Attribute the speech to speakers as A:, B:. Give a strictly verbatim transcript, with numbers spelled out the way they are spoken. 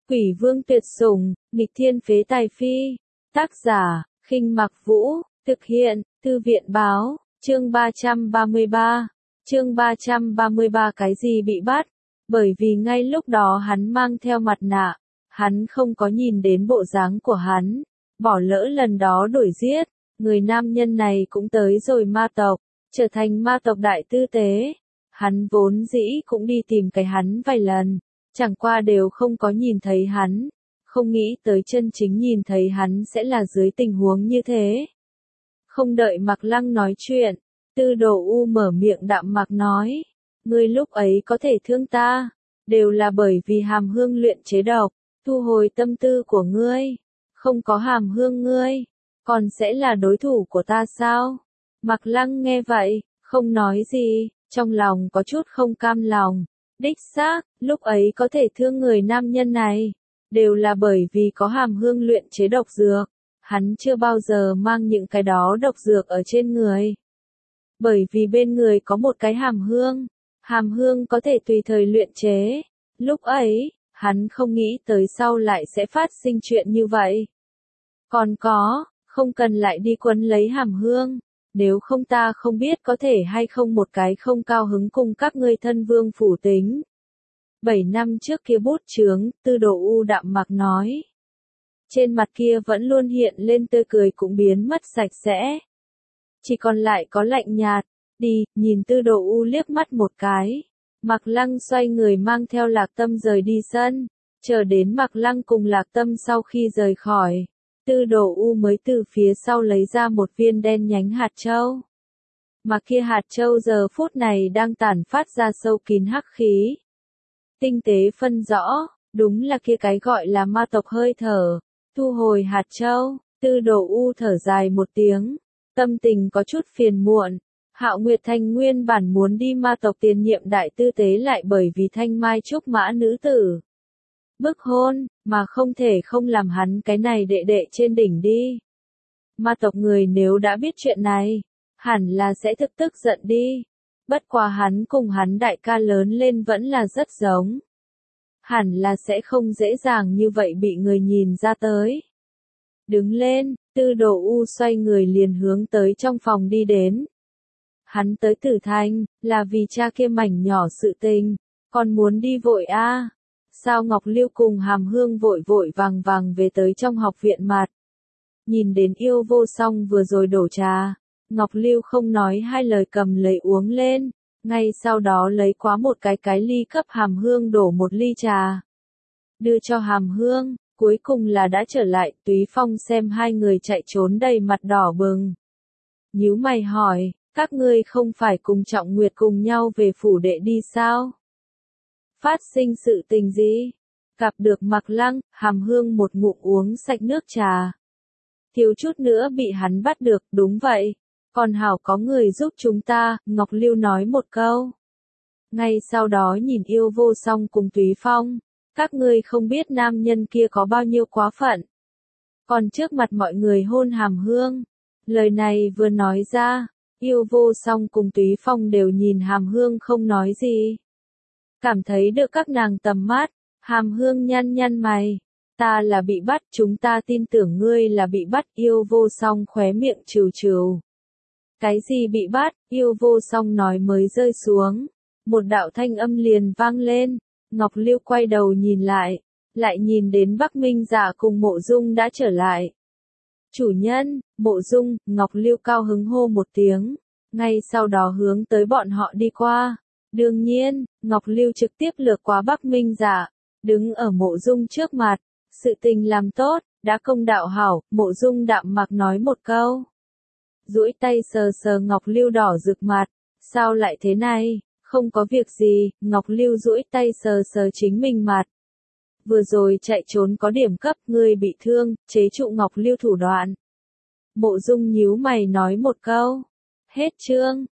A: Quỷ vương tuyệt sủng, nghịch thiên phế tài phi. Tác giả, Khinh Mặc Vũ, thực hiện, Thư viện báo, chương ba trăm ba mươi ba. Chương ba trăm ba mươi ba cái gì bị bắt? Bởi vì ngay lúc đó hắn mang theo mặt nạ, hắn không có nhìn đến bộ dáng của hắn, bỏ lỡ lần đó đuổi giết, người nam nhân này cũng tới rồi ma tộc, trở thành ma tộc đại tư tế. Hắn vốn dĩ cũng đi tìm cái hắn vài lần, chẳng qua đều không có nhìn thấy hắn, không nghĩ tới chân chính nhìn thấy hắn sẽ là dưới tình huống như thế. Không đợi Mạc Lăng nói chuyện, Tư Đồ U mở miệng đạm mạc nói, ngươi lúc ấy có thể thương ta, đều là bởi vì hàm hương luyện chế độc, thu hồi tâm tư của ngươi, không có hàm hương ngươi, còn sẽ là đối thủ của ta sao? Mạc Lăng nghe vậy, không nói gì, trong lòng có chút không cam lòng, đích xác, lúc ấy có thể thương người nam nhân này, đều là bởi vì có hàm hương luyện chế độc dược, hắn chưa bao giờ mang những cái đó độc dược ở trên người. Bởi vì bên người có một cái hàm hương, hàm hương có thể tùy thời luyện chế, lúc ấy, hắn không nghĩ tới sau lại sẽ phát sinh chuyện như vậy. Còn có, không cần lại đi quấn lấy hàm hương, nếu không ta không biết có thể hay không một cái không cao hứng cùng các ngươi thân vương phủ tính. Bảy năm trước kia bút chướng, Tư Đồ U đạm mạc nói. Trên mặt kia vẫn luôn hiện lên tươi cười cũng biến mất sạch sẽ. Chỉ còn lại có lạnh nhạt, đi, nhìn Tư Đồ U liếc mắt một cái. Mạc Lăng xoay người mang theo Lạc Tâm rời đi sân, chờ đến Mạc Lăng cùng Lạc Tâm sau khi rời khỏi. Tư Đồ U mới từ phía sau lấy ra một viên đen nhánh hạt châu. Mà kia hạt châu giờ phút này đang tản phát ra sâu kín hắc khí. Tinh tế phân rõ, đúng là kia cái gọi là ma tộc hơi thở. Thu hồi hạt châu, Tư Đồ U thở dài một tiếng, tâm tình có chút phiền muộn. Hạo Nguyệt Thành nguyên bản muốn đi ma tộc tiền nhiệm đại tư tế lại bởi vì thanh mai trúc mã nữ tử bức hôn, mà không thể không làm hắn cái này đệ đệ trên đỉnh đi. Ma tộc người nếu đã biết chuyện này, hẳn là sẽ thực tức giận đi. Bất quá hắn cùng hắn đại ca lớn lên vẫn là rất giống. Hẳn là sẽ không dễ dàng như vậy bị người nhìn ra tới. Đứng lên, Tư Đồ U xoay người liền hướng tới trong phòng đi đến. Hắn tới Tử Thành, là vì cha kia mảnh nhỏ sự tình, còn muốn đi vội a. À. Sao Ngọc Lưu cùng Hàm Hương vội vội vàng vàng về tới trong học viện mặt. Nhìn đến Yêu Vô Song vừa rồi đổ trà, Ngọc Lưu không nói hai lời cầm lấy uống lên, ngay sau đó lấy quá một cái cái ly cấp Hàm Hương đổ một ly trà. Đưa cho Hàm Hương, cuối cùng là đã trở lại, Túy Phong xem hai người chạy trốn đầy mặt đỏ bừng. Nhíu mày hỏi, các ngươi không phải cùng Trọng Nguyệt cùng nhau về phủ đệ đi sao? Phát sinh sự tình gì? Gặp được Mạc Lăng, Hàm Hương một ngụm uống sạch nước trà. Thiếu chút nữa bị hắn bắt được, đúng vậy. Còn hảo có người giúp chúng ta, Ngọc Lưu nói một câu. Ngay sau đó nhìn Yêu Vô Song cùng Túy Phong, các ngươi không biết nam nhân kia có bao nhiêu quá phận. Còn trước mặt mọi người hôn Hàm Hương. Lời này vừa nói ra, Yêu Vô Song cùng Túy Phong đều nhìn Hàm Hương không nói gì. Cảm thấy được các nàng tầm mắt, Hàm Hương nhăn nhăn mày. Ta là bị bắt, chúng ta tin tưởng ngươi là bị bắt. Yêu Vô Song khóe miệng trừ trừ. Cái gì bị bắt? Yêu Vô Song nói mới rơi xuống. Một đạo thanh âm liền vang lên. Ngọc Lưu quay đầu nhìn lại, lại nhìn đến Bắc Minh Dạ cùng Mộ Dung đã trở lại. Chủ nhân, Mộ Dung, Ngọc Lưu cao hứng hô một tiếng, ngay sau đó hướng tới bọn họ đi qua. Đương nhiên, Ngọc Lưu trực tiếp lược qua Bắc Minh Dạ, đứng ở Mộ Dung trước mặt. Sự tình làm tốt, đã công đạo hảo, Mộ Dung đạm mạc nói một câu. Duỗi tay sờ sờ Ngọc Lưu đỏ rực mặt, sao lại thế này? Không có việc gì, Ngọc Lưu duỗi tay sờ sờ chính mình mặt. Vừa rồi chạy trốn có điểm cấp, ngươi bị thương, chế trụ Ngọc Lưu thủ đoạn. Mộ Dung nhíu mày nói một câu. Hết chương.